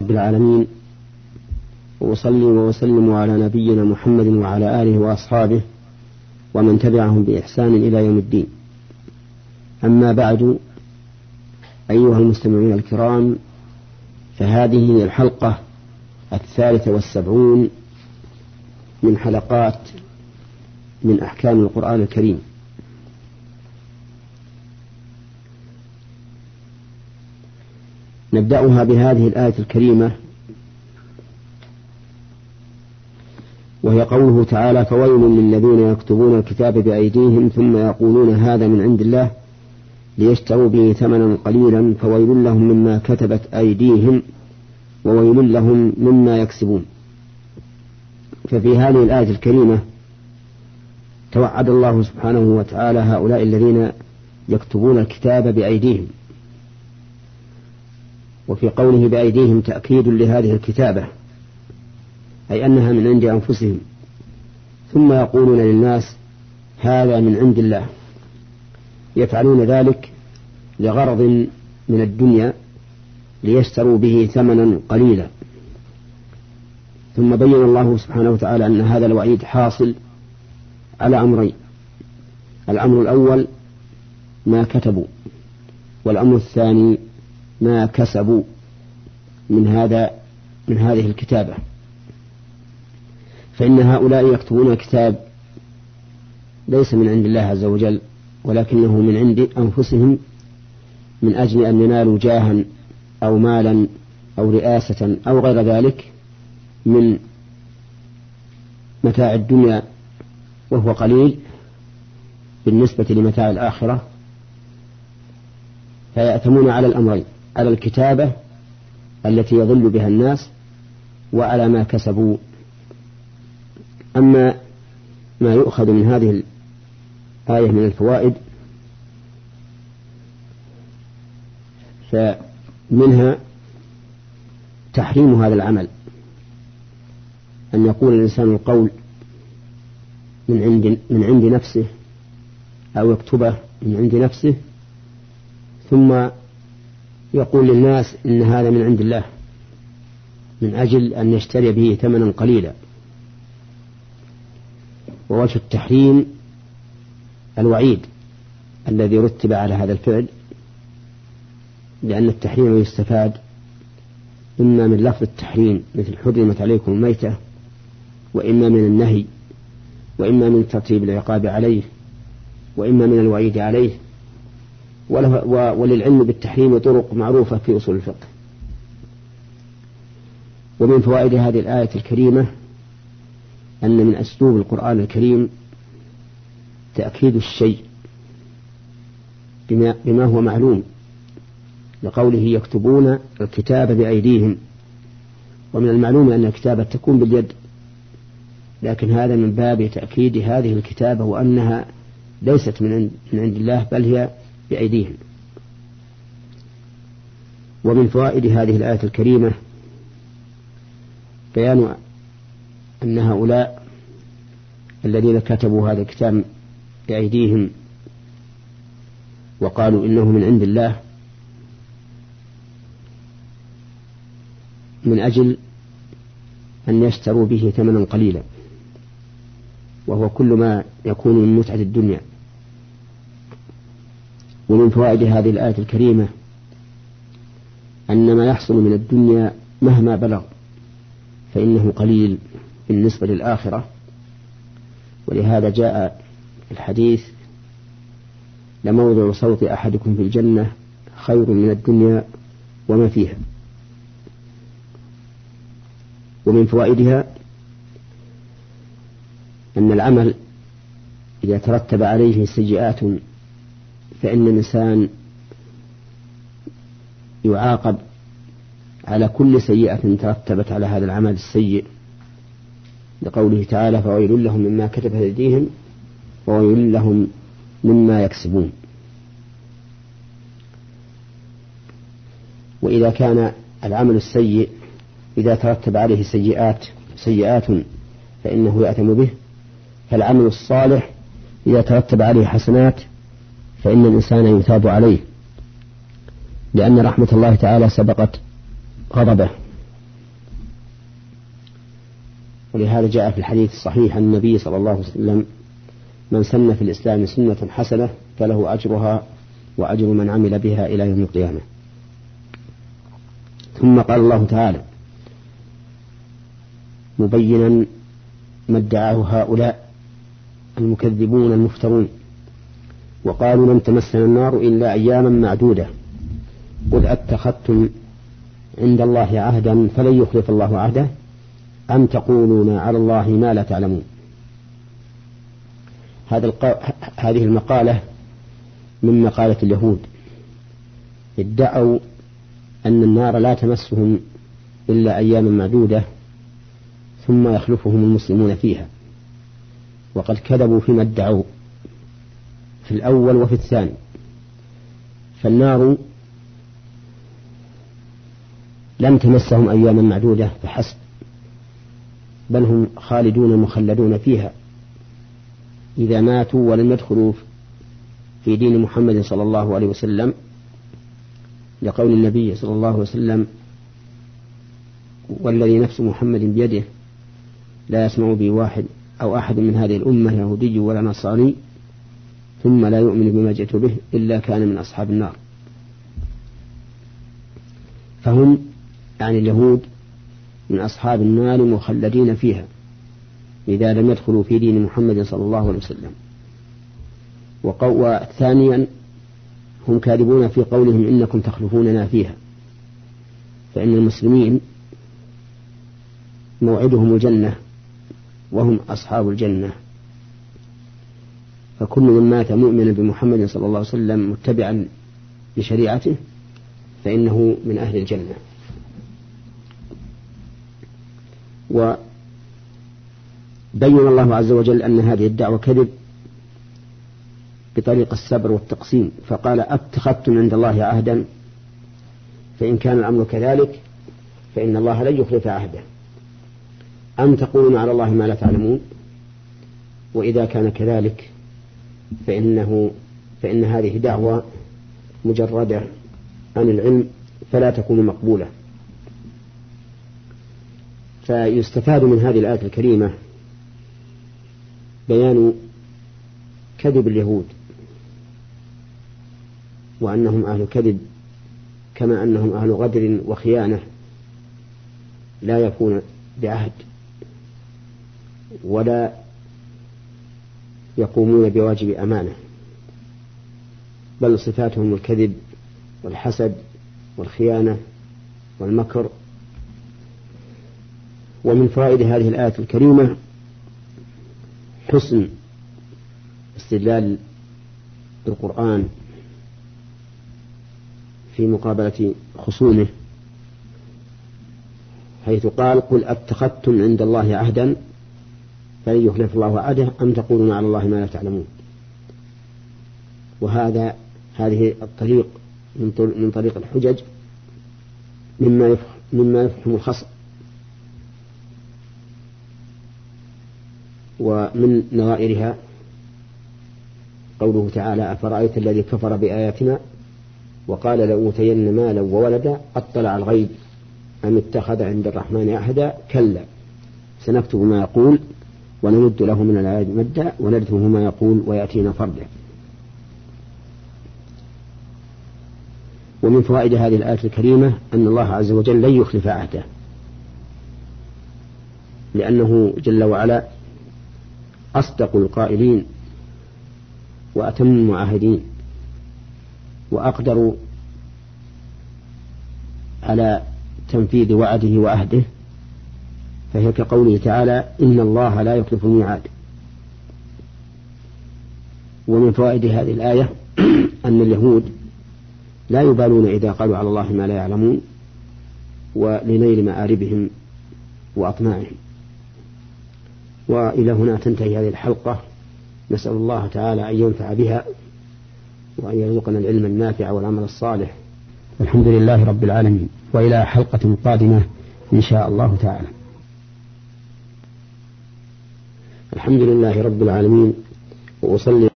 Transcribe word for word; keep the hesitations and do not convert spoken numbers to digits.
رب العالمين، وأصلي وأسلم على نبينا محمد وعلى آله وأصحابه ومن تبعهم بإحسان إلى يوم الدين. أما بعد، أيها المستمعون الكرام، فهذه هي الحلقة الثالثة والسبعون من حلقات من أحكام القرآن الكريم. نبدأها بهذه الآية الكريمة، وهي قوله تعالى: فويل للذين يكتبون الكتاب بأيديهم ثم يقولون هذا من عند الله ليشتروا به ثمنا قليلا فويل لهم مما كتبت أيديهم وويل لهم مما يكسبون. ففي هذه الآية الكريمة توعد الله سبحانه وتعالى هؤلاء الذين يكتبون الكتاب بأيديهم، وفي قوله بأيديهم تأكيد لهذه الكتابة، أي أنها من عند أنفسهم، ثم يقولون للناس هذا من عند الله، يفعلون ذلك لغرض من الدنيا ليشتروا به ثمنا قليلا. ثم بين الله سبحانه وتعالى أن هذا الوعيد حاصل على أمرين: الأمر الأول ما كتبوا، والأمر الثاني ما كسبوا من هذا من هذه الكتابة. فإن هؤلاء يكتبون الكتاب ليس من عند الله عز وجل، ولكنه من عند أنفسهم من أجل أن ينالوا جاها أو مالا أو رئاسة أو غير ذلك من متاع الدنيا، وهو قليل بالنسبة لمتاع الآخرة. فيأتمون على الأمرين: على الكتابة التي يضل بها الناس، وعلى ما كسبوا. أما ما يؤخذ من هذه الآية من الفوائد، فمنها تحريم هذا العمل، أن يقول الإنسان القول من عند من عند نفسه أو يكتبه من عند نفسه ثم يقول للناس إن هذا من عند الله من أجل أن يشتري به ثمنا قليلا. ووجه التحريم الوعيد الذي رتب على هذا الفعل، لأن التحريم يستفاد إما من لفظ التحريم مثل حرمت عليكم الميتة، وإما من النهي، وإما من ترتيب العقاب عليه، وإما من الوعيد عليه. وللعلم بالتحريم طرق معروفة في أصول الفقه. ومن فوائد هذه الآية الكريمة أن من أسلوب القرآن الكريم تأكيد الشيء بما, بما هو معلوم، لقوله يكتبون الكتاب بأيديهم. ومن المعلوم أن الكتابة تكون باليد، لكن هذا من باب تأكيد هذه الكتابة وأنها ليست من عند الله بل هي بأيديهم. ومن فوائد هذه الآية الكريمة بيان أن هؤلاء الذين كتبوا هذا الكتاب بأيديهم وقالوا إنه من عند الله من أجل أن يشتروا به ثمنا قليلا، وهو كل ما يكون من متعة الدنيا. ومن فوائد هذه الآية الكريمة أن ما يحصل من الدنيا مهما بلغ فإنه قليل بالنسبة للآخرة. ولهذا جاء الحديث: لموضع صوت أحدكم في الجنة خير من الدنيا وما فيها. ومن فوائدها أن العمل إذا ترتب عليه سيئات فإن الإنسان يعاقب على كل سيئة ترتبت على هذا العمل السيء، لقوله تعالى: فويل لهم مما كتبت أيديهم وويل لهم مما يكسبون. وإذا كان العمل السيء إذا ترتب عليه سيئات سيئات فإنه يأثم به، فالعمل الصالح إذا ترتب عليه حسنات فإن الإنسان يثاب عليه، لأن رحمة الله تعالى سبقت غضبه. ولهذا جاء في الحديث الصحيح عن النبي صلى الله عليه وسلم: من سن في الإسلام سنة حسنة فله أجرها وأجر من عمل بها إلى يوم القيامة. ثم قال الله تعالى مبينا ما ادعاه هؤلاء المكذبون المفترون: وقالوا لن تمسنا النار إلا أياما معدودة قل أتخذتم عند الله عهدا فلن يخلف الله عهده أم تقولون على الله ما لا تعلمون. هذا الق... هذه المقالة من مقالة اليهود، ادعوا أن النار لا تمسهم إلا أياما معدودة ثم يخلفهم المسلمون فيها، وقد كذبوا فيما ادعوا في الأول وفي الثاني. فالنار لم تمسهم أياما معدودة فحسب، بل هم خالدون مخلدون فيها إذا ماتوا ولم يدخلوا في دين محمد صلى الله عليه وسلم، لقول النبي صلى الله عليه وسلم: والذي نفس محمد بيده لا يسمع بي واحد أو أحد من هذه الأمة يهودي ولا نصراني ثم لا يؤمن بما جئت به إلا كان من أصحاب النار. فهم يعني اليهود من أصحاب النار مخلدين فيها إذا لم يدخلوا في دين محمد صلى الله عليه وسلم. وثانيا هم كاذبون في قولهم إنكم تخلفوننا فيها، فإن المسلمين موعدهم الجنة وهم أصحاب الجنة، فكل من مات مؤمنا بمحمد صلى الله عليه وسلم متبعا لشريعته فإنه من أهل الجنة. وبين الله عز وجل أن هذه الدعوة كذب بطريق السبر والتقسيم، فقال: أتخذتم عند الله عهدا، فإن كان الأمر كذلك فإن الله لن يخلف عهده، أم تقولون على الله ما لا تعلمون، وإذا كان كذلك فإنه فإن هذه دعوة مجردة عن العلم فلا تكون مقبولة. فيستفاد من هذه الآية الكريمة بيان كذب اليهود، وأنهم أهل كذب كما أنهم أهل غدر وخيانة لا يكون بعهد ولا يقومون بواجب أمانة، بل صفاتهم الكذب والحسد والخيانة والمكر. ومن فوائد هذه الآية الكريمة حسن استدلال القرآن في مقابلة خصومه، حيث قال: قل أتخذتم عند الله عهدا فلن يخلف الله عهده أم تقولون على الله ما لا تعلمون. وهذا هذه الطريق من طريق الحجج مما يفهم مما يفهم الخصم. ومن نظائرها قوله تعالى: أفرأيت الذي كفر بآياتنا وقال لأوتين مالا وولدا أطلع الغيب أم اتخذ عند الرحمن عهدا كلا سنكتب ما يقول ونمد له من الآيات مدا ونرثه ما يقول ويأتينا فردا. ومن فوائد هذه الآية الكريمة أن الله عز وجل لن يخلف عهده، لأنه جل وعلا أصدق القائلين وأتم المعاهدين وأقدر على تنفيذ وعده وعهده، فهي كقوله تعالى: إن الله لا يخلف الميعاد. ومن فوائد هذه الآية أن اليهود لا يبالون إذا قالوا على الله ما لا يعلمون ولنيل مآربهم وأطماعهم. وإلى هنا تنتهي هذه الحلقة، نسأل الله تعالى أن ينفع بها وأن يرزقنا العلم النافع والعمل الصالح، والحمد لله رب العالمين. وإلى حلقة قادمة إن شاء الله تعالى. الحمد لله رب العالمين، وأصلي